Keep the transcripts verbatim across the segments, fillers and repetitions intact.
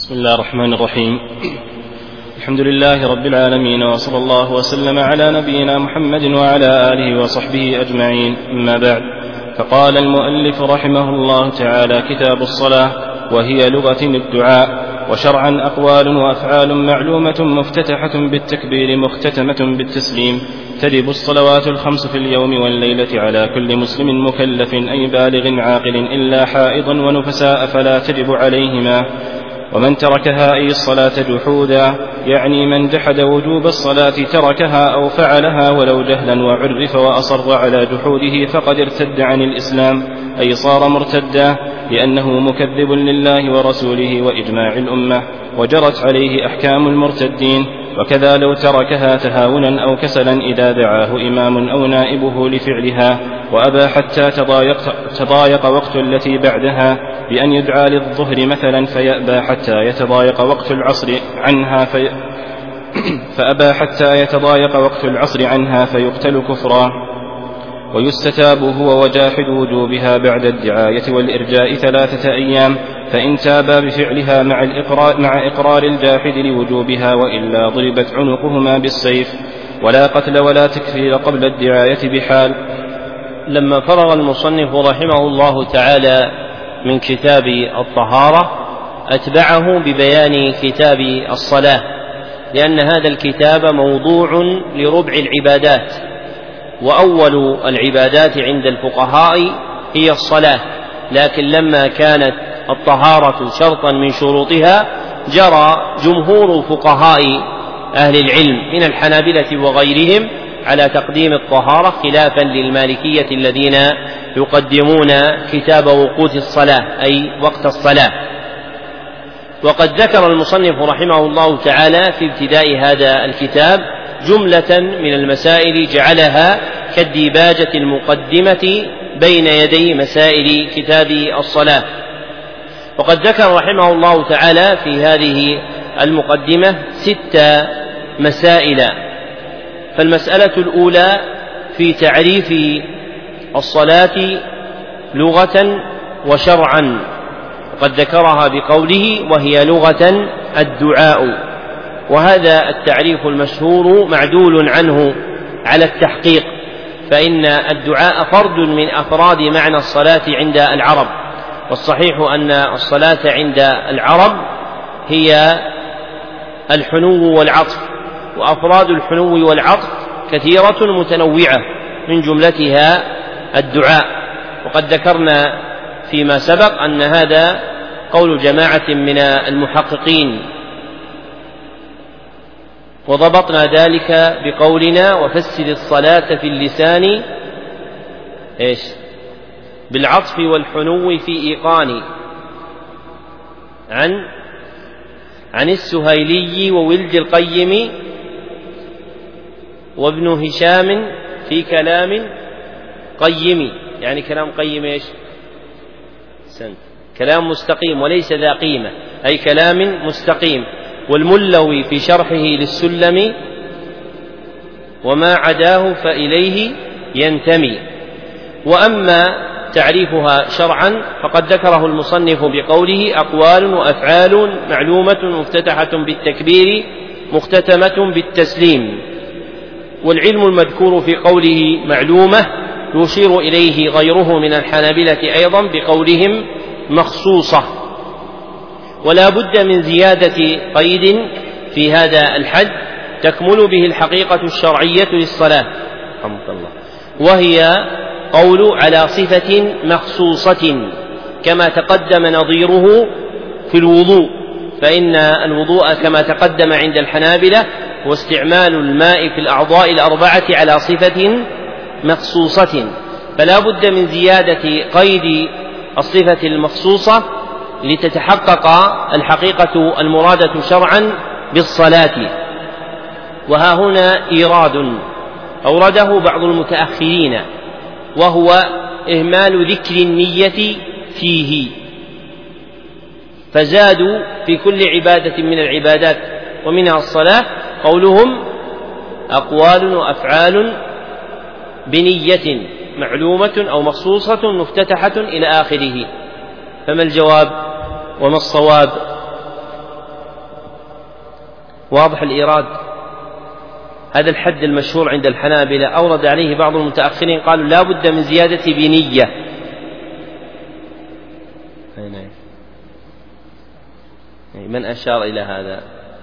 بسم الله الرحمن الرحيم. الحمد لله رب العالمين، وصلى الله وسلم على نبينا محمد وعلى آله وصحبه أجمعين، أما بعد. فقال المؤلف رحمه الله تعالى: كتاب الصلاة، وهي لغة الدعاء، وشرعا أقوال وأفعال معلومة مفتتحة بالتكبير مختتمة بالتسليم. تجب الصلوات الخمس في اليوم والليلة على كل مسلم مكلف أي بالغ عاقل إلا حائضا ونفساء فلا تجب عليهما. ومن تركها أي الصلاة جحودا، يعني من جحد وجوب الصلاة تركها أو فعلها ولو جهلا وعرف وأصر على جحوده فقد ارتد عن الإسلام، أي صار مرتدا، لأنه مكذب لله ورسوله وإجماع الأمة، وجرت عليه أحكام المرتدين. وكذا لو تركها تهاونا أو كسلا إذا دعاه إمام أو نائبه لفعلها وأبى حتى تضايق, تضايق وقت التي بعدها بأن يدعى للظهر مثلا فيأبى حتى يتضايق وقت العصر عنها في فأبى حتى يتضايق وقت العصر عنها فيقتل كفرا، ويستتاب هو وجاحد وجوبها بعد الدعاية والإرجاء ثلاثة أيام، فإن تابا بفعلها مع الإقرار, مع إقرار الجاحد لوجوبها، وإلا ضربت عنقهما بالسيف، ولا قتل ولا تكفير قبل الدعاية بحال. لما فرغ المصنف رحمه الله تعالى من كتاب الطهارة أتبعه ببيان كتاب الصلاة، لأن هذا الكتاب موضوع لربع العبادات، وأول العبادات عند الفقهاء هي الصلاة، لكن لما كانت الطهارة شرطا من شروطها جرى جمهور فقهاء أهل العلم من الحنابلة وغيرهم على تقديم الطهارة، خلافا للمالكية الذين يقدمون كتاب وقوت الصلاة أي وقت الصلاة. وقد ذكر المصنف رحمه الله تعالى في ابتداء هذا الكتاب جملة من المسائل جعلها كالديباجة المقدمة بين يدي مسائل كتاب الصلاة. وقد ذكر رحمه الله تعالى في هذه المقدمة ست مسائل. فالمسألة الأولى في تعريف الصلاة لغة وشرعا، وقد ذكرها بقوله: وهي لغة الدعاء. وهذا التعريف المشهور معدول عنه على التحقيق، فإن الدعاء فرد من أفراد معنى الصلاة عند العرب، والصحيح أن الصلاة عند العرب هي الحنو والعطف، وأفراد الحنو والعطف كثيرة متنوعة من جملتها الدعاء. وقد ذكرنا فيما سبق أن هذا قول جماعة من المحققين، وضبطنا ذلك بقولنا: وفسر الصلاة في اللسان إيش؟ بالعطف والحنو في إيقان، عن عن السهيلي وولد القيم وابن هشام في كلام قيم، يعني كلام قيم إيش؟ سنت. كلام مستقيم وليس ذا قيمة، أي كلام مستقيم. والملوي في شرحه للسلم: وما عداه فإليه ينتمي. وأما تعريفها شرعا فقد ذكره المصنف بقوله: أقوال وأفعال معلومة مفتتحة بالتكبير مختتمة بالتسليم. والعلم المذكور في قوله معلومة يشير إليه غيره من الحنابلة أيضا بقولهم مخصوصة. ولا بد من زيادة قيد في هذا الحد تكمل به الحقيقة الشرعية للصلاة، رحمك الله، وهي قول على صفة مخصوصة، كما تقدم نظيره في الوضوء، فإن الوضوء كما تقدم عند الحنابلة هو استعمال الماء في الأعضاء الأربعة على صفة مخصوصة، فلا بد من زيادة قيد الصفة المخصوصة لتتحقق الحقيقة المرادة شرعا بالصلاة. وها هنا إيراد أورده بعض المتأخرين، وهو إهمال ذكر النية فيه، فزادوا في كل عبادة من العبادات ومنها الصلاة قولهم: أقوال وأفعال بنية معلومة أو مخصوصة مفتتحة إلى آخره. فما الجواب وما الصواب؟ واضح الإيراد؟ هذا الحد المشهور عند الحنابلة أورد عليه بعض المتأخرين قالوا لا بد من زيادة بنية. من أشار إلى هذا؟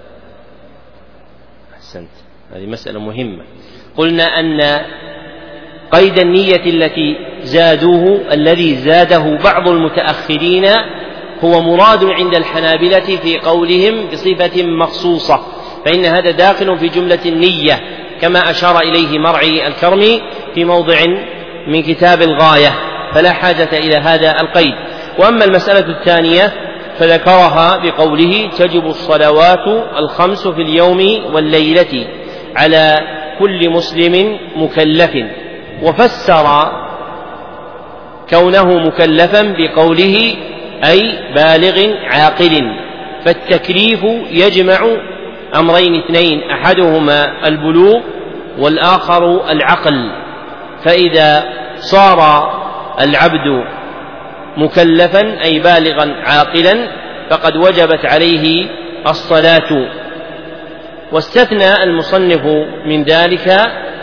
أحسنت، هذه مسألة مهمة. قلنا أن قيد النية التي زادوه الذي زاده بعض المتأخرين هو مراد عند الحنابلة في قولهم بصفة مخصوصة، فإن هذا داخل في جملة النية كما أشار إليه مرعي الكرمي في موضع من كتاب الغاية، فلا حاجة إلى هذا القيد. وأما المسألة الثانية فذكرها بقوله تجب الصلوات الخمس في اليوم والليلة على كل مسلم مكلف، وفسر كونه مكلفا بقوله أي بالغ عاقل، فالتكليف يجمع أمرين اثنين أحدهما البلوغ والآخر العقل، فإذا صار العبد مكلفا أي بالغا عاقلا فقد وجبت عليه الصلاة. واستثنى المصنف من ذلك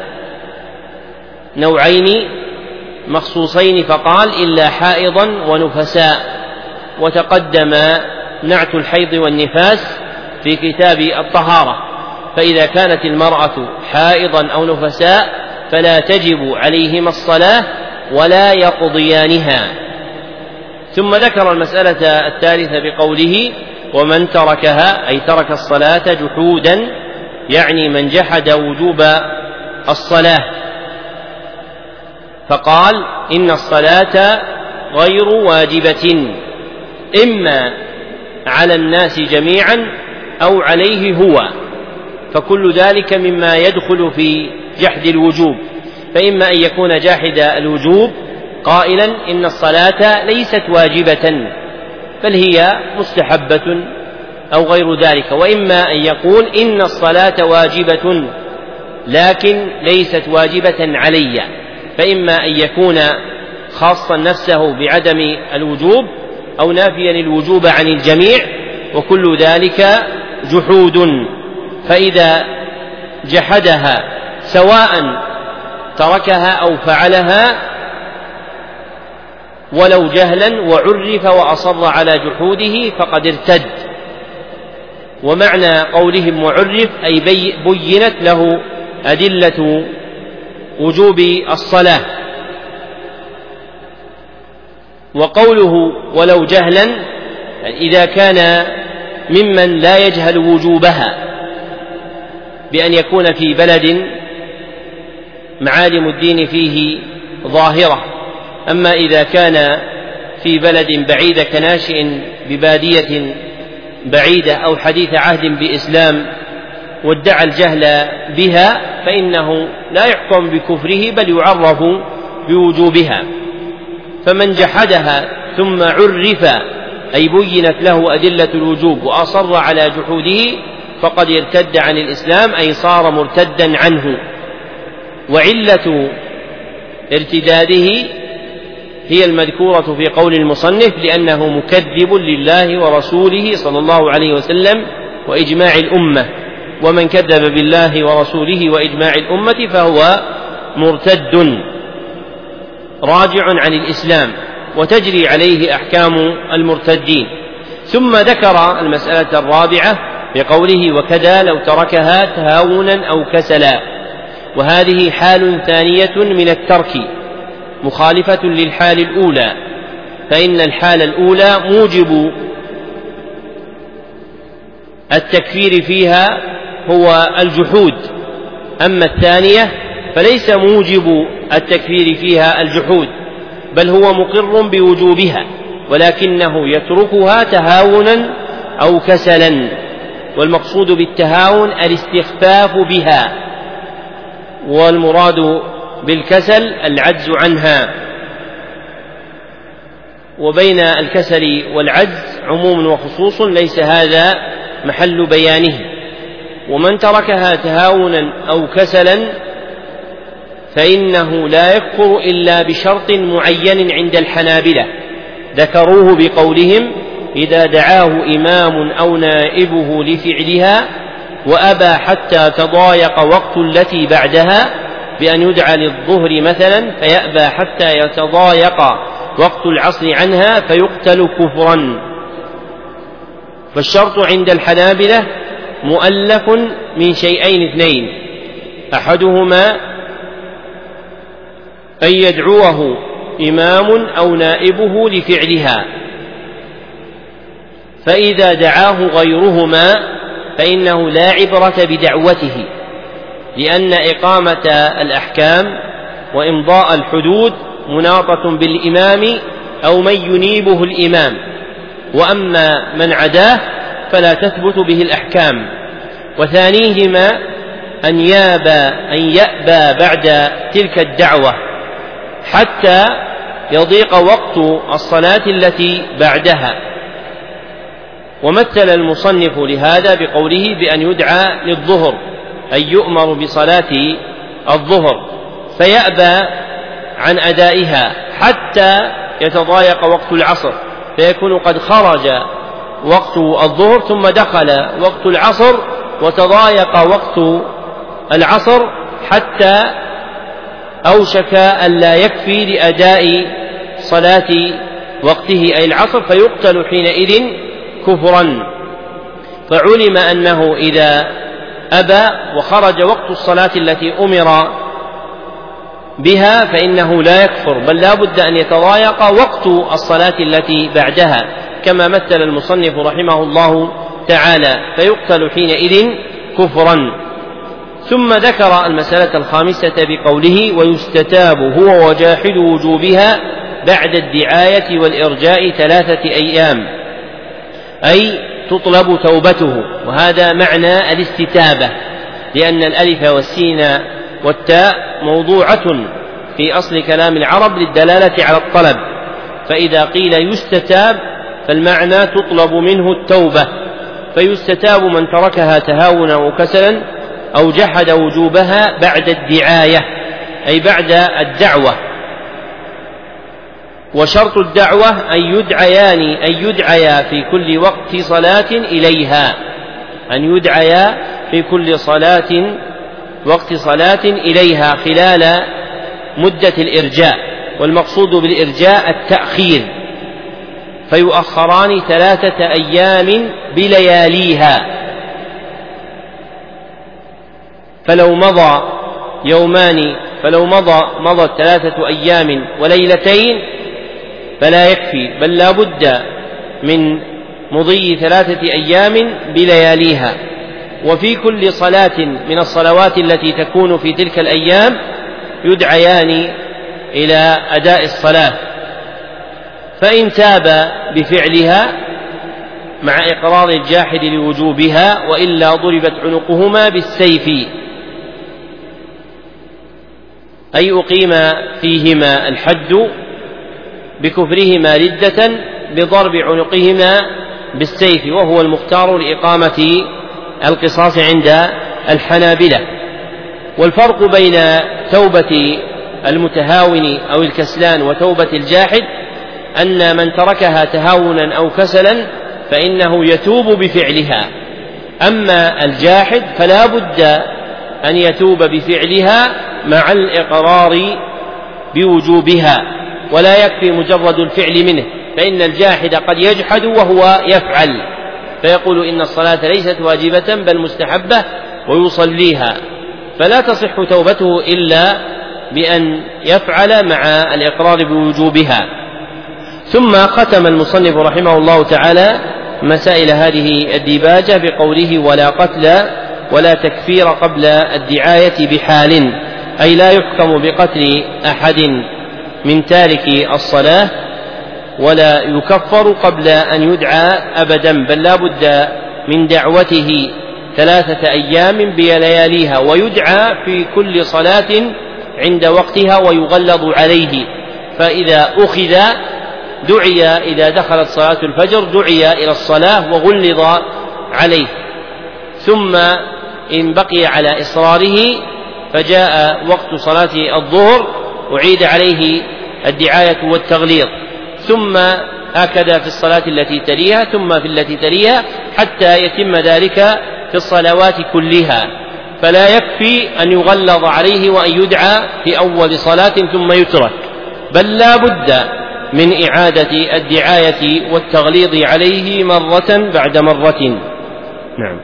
نوعين مخصوصين فقال إلا حائضا ونفساء، وتقدم نعت الحيض والنفاس في كتاب الطهارة، فإذا كانت المرأة حائضا أو نفساء فلا تجب عليهما الصلاة ولا يقضيانها. ثم ذكر المسألة الثالثة بقوله ومن تركها أي ترك الصلاة جحودا، يعني من جحد وجوب الصلاة، فقال إن الصلاة غير واجبة إما على الناس جميعا أو عليه هو، فكل ذلك مما يدخل في جحد الوجوب، فإما أن يكون جاحد الوجوب قائلا إن الصلاة ليست واجبة بل هي مستحبة أو غير ذلك، وإما أن يقول إن الصلاة واجبة لكن ليست واجبة علي، فإما أن يكون خاصا نفسه بعدم الوجوب أو نافيا الوجوب عن الجميع، وكل ذلك جحود. فإذا جحدها سواء تركها أو فعلها ولو جهلا وعرف وأصر على جحوده فقد ارتد. ومعنى قولهم وعرف أي بينت له أدلة وجوب الصلاة. وقوله ولو جهلا إذا كان ممن لا يجهل وجوبها بأن يكون في بلد معالم الدين فيه ظاهرة، أما إذا كان في بلد بعيد كناشئ ببادية بعيدة أو حديث عهد بإسلام وادعى الجهل بها فإنه لا يحكم بكفره بل يعرف بوجوبها. فمن جحدها ثم عرف أي بينت له أدلة الوجوب وأصر على جحوده فقد ارتد عن الإسلام أي صار مرتدا عنه. وعلة ارتداده هي المذكورة في قول المصنف لأنه مكذب لله ورسوله صلى الله عليه وسلم وإجماع الأمة، ومن كذب بالله ورسوله وإجماع الأمة فهو مرتد راجع عن الإسلام وتجري عليه أحكام المرتدين. ثم ذكر المسألة الرابعة بقوله وكذا لو تركها تهاونا أو كسلا، وهذه حال ثانية من الترك مخالفة للحال الأولى، فإن الحال الأولى موجب التكفير فيها هو الجحود، أما الثانية فليس موجب التكفير فيها الجحود بل هو مقر بوجوبها ولكنه يتركها تهاونا أو كسلا، والمقصود بالتهاون الاستخفاف بها، والمراد بالكسل العجز عنها. وبين الكسل والعجز عموم وخصوص ليس هذا محل بيانه. ومن تركها تهاونا أو كسلا فإنه لا يكفر إلا بشرط معين عند الحنابلة ذكروه بقولهم إذا دعاه إمام أو نائبه لفعلها وأبى حتى تضايق وقت التي بعدها بأن يدعى للظهر مثلا فيأبى حتى يتضايق وقت العصر عنها فيقتل كفرا. فالشرط عند الحنابلة مؤلف من شيئين اثنين: أحدهما أن يدعوه إمام أو نائبه لفعلها، فإذا دعاه غيرهما فإنه لا عبرة بدعوته، لأن إقامة الأحكام وإمضاء الحدود مناطة بالإمام أو من ينيبه الإمام، وأما من عداه فلا تثبت به الأحكام. وثانيهما أن يابى أن يأبى بعد تلك الدعوة حتى يضيق وقت الصلاة التي بعدها. ومثل المصنف لهذا بقوله بأن يدعى للظهر، أي يؤمر بصلاة الظهر فيأبى عن أدائها حتى يتضايق وقت العصر، فيكون قد خرج وقت الظهر ثم دخل وقت العصر وتضايق وقت العصر حتى أوشك أن لا يكفي لأداء صلاة وقته أي العصر، فيقتل حينئذ كفرا. فعلم أنه إذا أبى وخرج وقت الصلاة التي أمر بها فإنه لا يكفر، بل لا بد أن يتضايق وقت الصلاة التي بعدها، كما مثل المصنف رحمه الله تعالى، فيقتل حينئذ كفرا. ثم ذكر المسألة الخامسة بقوله ويستتاب هو وجاحد وجوبها بعد الدعاية والإرجاء ثلاثة أيام، أي تطلب توبته. وهذا معنى الاستتابة، لأن الألف والسين والتاء موضوعة في أصل كلام العرب للدلالة على الطلب، فإذا قيل يستتاب فالمعنى تطلب منه التوبة، فيستتاب من تركها تهاونا وكسلا أو جحد وجوبها بعد الدعاية أي بعد الدعوة. وشرط الدعوة أن يدعيان أن يدعيا في كل وقت صلاة إليها، أن يدعيا في كل صلاة وقت صلاة إليها خلال مدة الإرجاء، والمقصود بالإرجاء التأخير، فيؤخران ثلاثة أيام بلياليها. فلو مضى يومان فلو مضى مضت ثلاثة أيام وليلتين فلا يكفي، بل لا بد من مضي ثلاثة أيام بلياليها. وفي كل صلاة من الصلوات التي تكون في تلك الأيام يدعيان إلى أداء الصلاة، فإن تاب بفعلها مع إقرار الجاحد لوجوبها وإلا ضربت عنقهما بالسيف، أي أقيم فيهما الحد بكفرهما ردة بضرب عنقهما بالسيف، وهو المختار لإقامة القصاص عند الحنابلة. والفرق بين توبة المتهاون أو الكسلان وتوبة الجاحد أن من تركها تهاونا أو كسلا فإنه يتوب بفعلها، أما الجاحد فلا بد أن يتوب بفعلها مع الإقرار بوجوبها، ولا يكفي مجرد الفعل منه، فإن الجاحد قد يجحد وهو يفعل فيقول إن الصلاة ليست واجبة بل مستحبة ويصليها، فلا تصح توبته إلا بأن يفعل مع الإقرار بوجوبها. ثم ختم المصنف رحمه الله تعالى مسائل هذه الديباجة بقوله ولا قتل ولا تكفير قبل الدعاية بحال، أي لا يحكم بقتل أحد من تارك الصلاة ولا يكفر قبل أن يدعى أبدا، بل لا بد من دعوته ثلاثة أيام بلياليها، ويدعى في كل صلاة عند وقتها ويغلظ عليه، فإذا أخذ دعي إذا دخلت صلاة الفجر دعي إلى الصلاة وغلظ عليه، ثم إن بقي على إصراره فجاء وقت صلاة الظهر أعيد عليه الدعاية والتغليظ، ثم هكذا في الصلاة التي تليها ثم في التي تليها حتى يتم ذلك في الصلوات كلها، فلا يكفي أن يغلظ عليه وأن يدعى في أول صلاة ثم يترك، بل لا بد من إعادة الدعاية والتغليظ عليه مرة بعد مرة. نعم.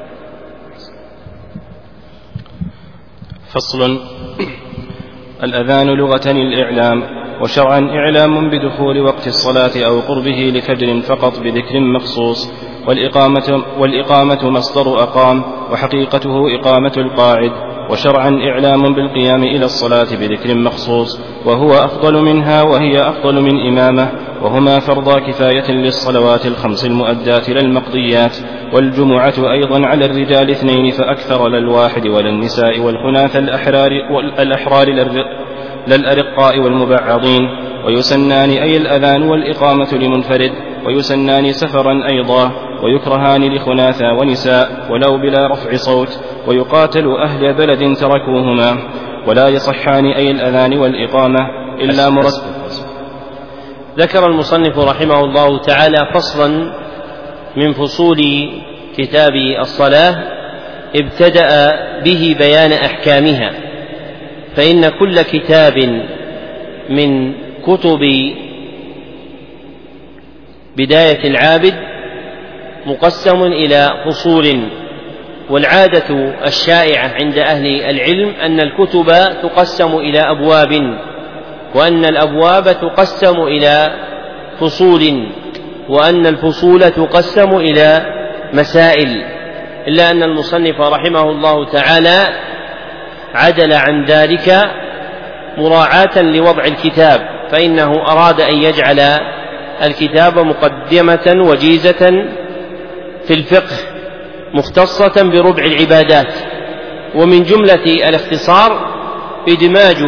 فصل. الأذان لغة الإعلام، وشرعا إعلام بدخول وقت الصلاة أو قربه لفجر فقط بذكر مخصوص، والإقامة, والإقامة مصدر أقام، وحقيقته إقامة القاعد، وشرعا إعلام بالقيام إلى الصلاة بذكر مخصوص، وهو أفضل منها وهي أفضل من إمامة، وهما فرضا كفاية للصلوات الخمس المؤدات لا المقضيات، والجمعة أيضا على الرجال اثنين فأكثر للواحد ولا النساء والخناث الأحرار, والأحرار للأرقاء والمبعضين، ويسنان أي الأذان والإقامة لمنفرد، ويسنان سفرا أيضا، ويكرهان لخناثا ونساء ولو بلا رفع صوت، ويقاتل أهل بلد تركوهما، ولا يصحان أي الأذان والإقامة إلا مرتب. ذكر المصنف رحمه الله تعالى فصلا من فصول كتاب الصلاة ابتدأ به بيان أحكامها، فإن كل كتاب من كتب بداية العابد مقسم إلى فصول، والعادة الشائعة عند أهل العلم أن الكتب تقسم إلى أبواب، وأن الأبواب تقسم إلى فصول، وأن الفصول تقسم إلى مسائل، إلا أن المصنف رحمه الله تعالى عدل عن ذلك مراعاة لوضع الكتاب، فإنه أراد أن يجعل الكتاب مقدمة وجيزة في الفقه مختصة بربع العبادات، ومن جملة الاختصار إدماج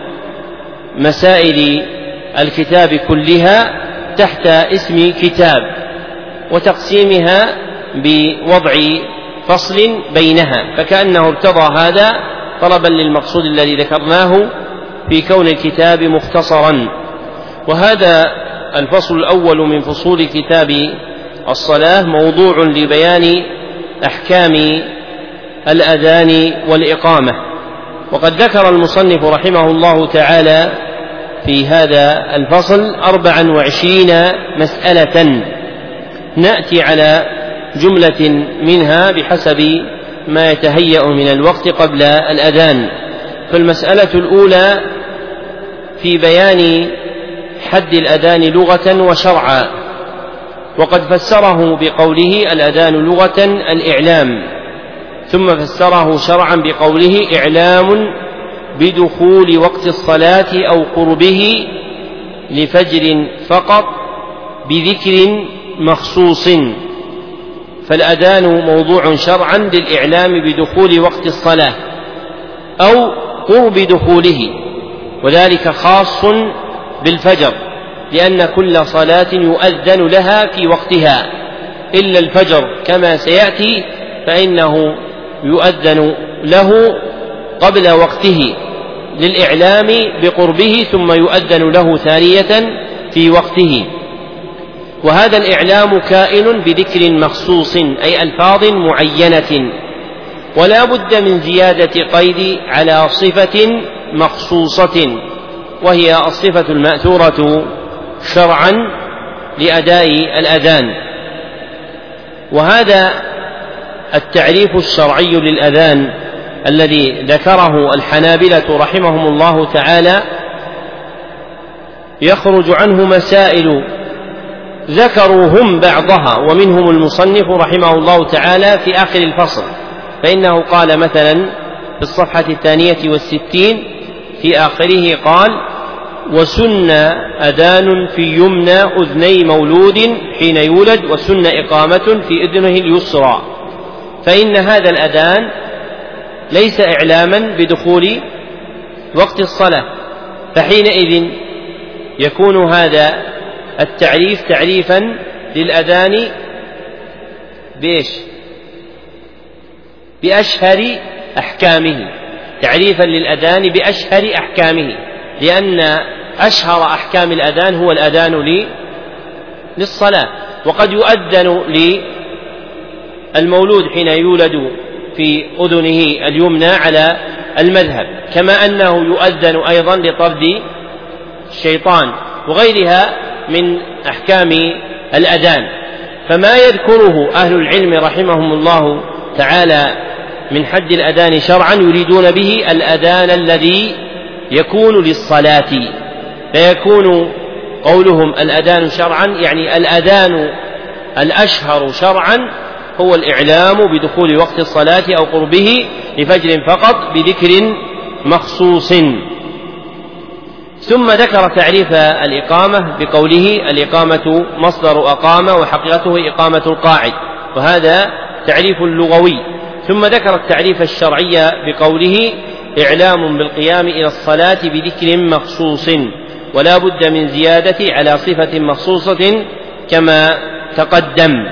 مسائل الكتاب كلها تحت اسم كتاب، وتقسيمها بوضع فصل بينها، فكأنه ارتضى هذا طلبا للمقصود الذي ذكرناه في كون الكتاب مختصرا. وهذا الفصل الأول من فصول كتاب الصلاة موضوع لبيان أحكام الأذان والإقامة، وقد ذكر المصنف رحمه الله تعالى في هذا الفصل أربعا وعشرين مسألة، نأتي على جملة منها بحسب ما يتهيأ من الوقت قبل الأذان. فالمسألة الأولى في بيان حد الأذان لغة وشرعا، وقد فسره بقوله الأذان لغة الإعلام، ثم فسره شرعا بقوله إعلام بدخول وقت الصلاة أو قربه لفجر فقط بذكر مخصوص. فالأذان موضوع شرعا للإعلام بدخول وقت الصلاة أو قرب دخوله، وذلك خاص بالفجر، لأن كل صلاة يؤذن لها في وقتها إلا الفجر كما سيأتي، فإنه يؤذن له قبل وقته للإعلام بقربه، ثم يؤذن له ثانية في وقته. وهذا الإعلام كائن بذكر مخصوص، أي ألفاظ معينة، ولا بد من زيادة قيد على صفة مخصوصة، وهي الصفة المأثورة شرعا لأداء الأذان. وهذا التعريف الشرعي للأذان الذي ذكره الحنابلة رحمهم الله تعالى يخرج عنه مسائل ذكروا هم بعضها، ومنهم المصنف رحمه الله تعالى في آخر الفصل، فإنه قال مثلا في الصفحة الثانية والستين في آخره قال: وسن أذان في يمنى أذني مولود حين يولد، وسن إقامة في أذنه اليسرى. فإن هذا الأذان ليس إعلاما بدخول وقت الصلاة، فحينئذ يكون هذا التعريف تعريفا للأذان بإيش؟ بأشهر أحكامه، تعريفا للأذان بأشهر أحكامه، لأن أشهر أحكام الأذان هو الأذان للصلاة. وقد يؤذن المولود حين يولد في أذنه اليمنى على المذهب، كما أنه يؤذن أيضا لطرد الشيطان وغيرها من أحكام الأذان. فما يذكره أهل العلم رحمهم الله تعالى من حد الأذان شرعا يريدون به الأذان الذي يكون للصلاة، فيكون قولهم الأذان شرعا يعني الأذان الأشهر شرعا هو الإعلام بدخول وقت الصلاة أو قربه لفجر فقط بذكر مخصوص. ثم ذكر تعريف الإقامة بقوله الإقامة مصدر أقام وحقيقته إقامة القاعد، وهذا تعريف لغوي. ثم ذكر التعريف الشرعي بقوله إعلام بالقيام إلى الصلاة بذكر مخصوص، ولا بد من زيادة على صفة مخصوصة كما تقدم.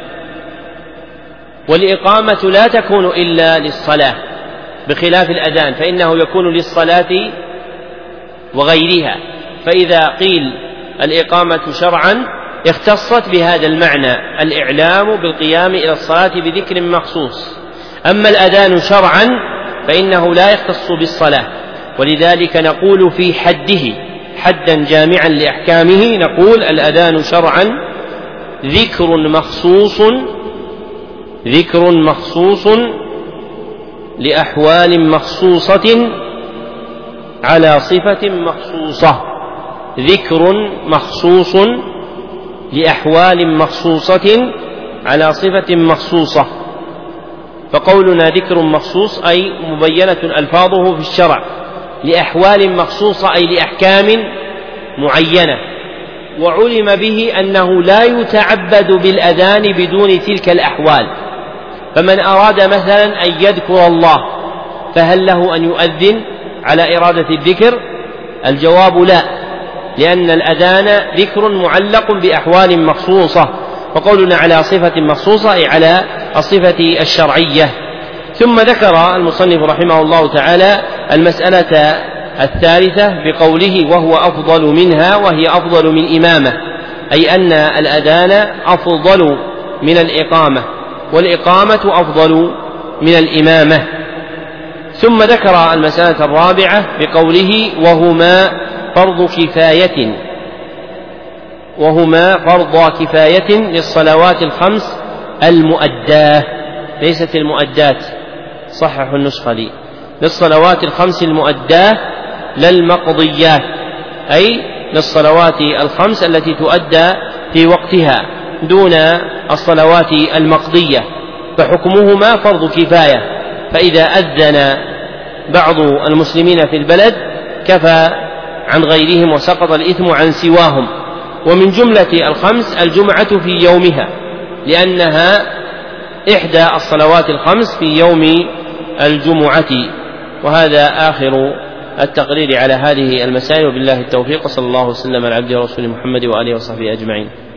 والإقامة لا تكون إلا للصلاة بخلاف الأذان، فإنه يكون للصلاة وغيرها. فإذا قيل الإقامة شرعا اختصت بهذا المعنى الإعلام بالقيام إلى الصلاة بذكر مخصوص. أما الأذان شرعا فإنه لا يختص بالصلاة، ولذلك نقول في حده حدا جامعا لأحكامه نقول الأذان شرعا ذكر مخصوص ذكر مخصوص لأحوال مخصوصة على صفة مخصوصة ذكر مخصوص لأحوال مخصوصة على صفة مخصوصة. فقولنا ذكر مخصوص أي مبينة ألفاظه في الشرع لأحوال مخصوصة أي لأحكام معينة، وعلم به أنه لا يتعبد بالأذان بدون تلك الأحوال. فمن أراد مثلا أن يذكر الله فهل له أن يؤذن على إرادة الذكر؟ الجواب لا، لأن الأذان ذكر معلق بأحوال مخصوصة، وقولنا على صفة مخصوصة أي على الصفة الشرعية. ثم ذكر المصنف رحمه الله تعالى المسألة الثالثة بقوله وهو أفضل منها، وهي أفضل من إمامة، أي أن الأذان أفضل من الإقامة، والإقامة أفضل من الإمامة. ثم ذكر المسألة الرابعة بقوله وهما فرض كفاية وهما فرض كفاية للصلوات الخمس المؤداة، ليست المؤدات، صححوا النسخة لي، للصلوات الخمس المؤداة لا المقضيات، أي للصلوات الخمس التي تؤدى في وقتها دون الصلوات المقضية، فحكمهما فرض كفاية. فإذا أذن بعض المسلمين في البلد كفى عن غيرهم وسقط الإثم عن سواهم. ومن جملة الخمس الجمعة في يومها، لأنها إحدى الصلوات الخمس في يوم الجمعة. وهذا آخر التقرير على هذه المسائل، وبالله التوفيق، صلى الله وسلم على عبده ورسوله محمد وآله وصحبه أجمعين.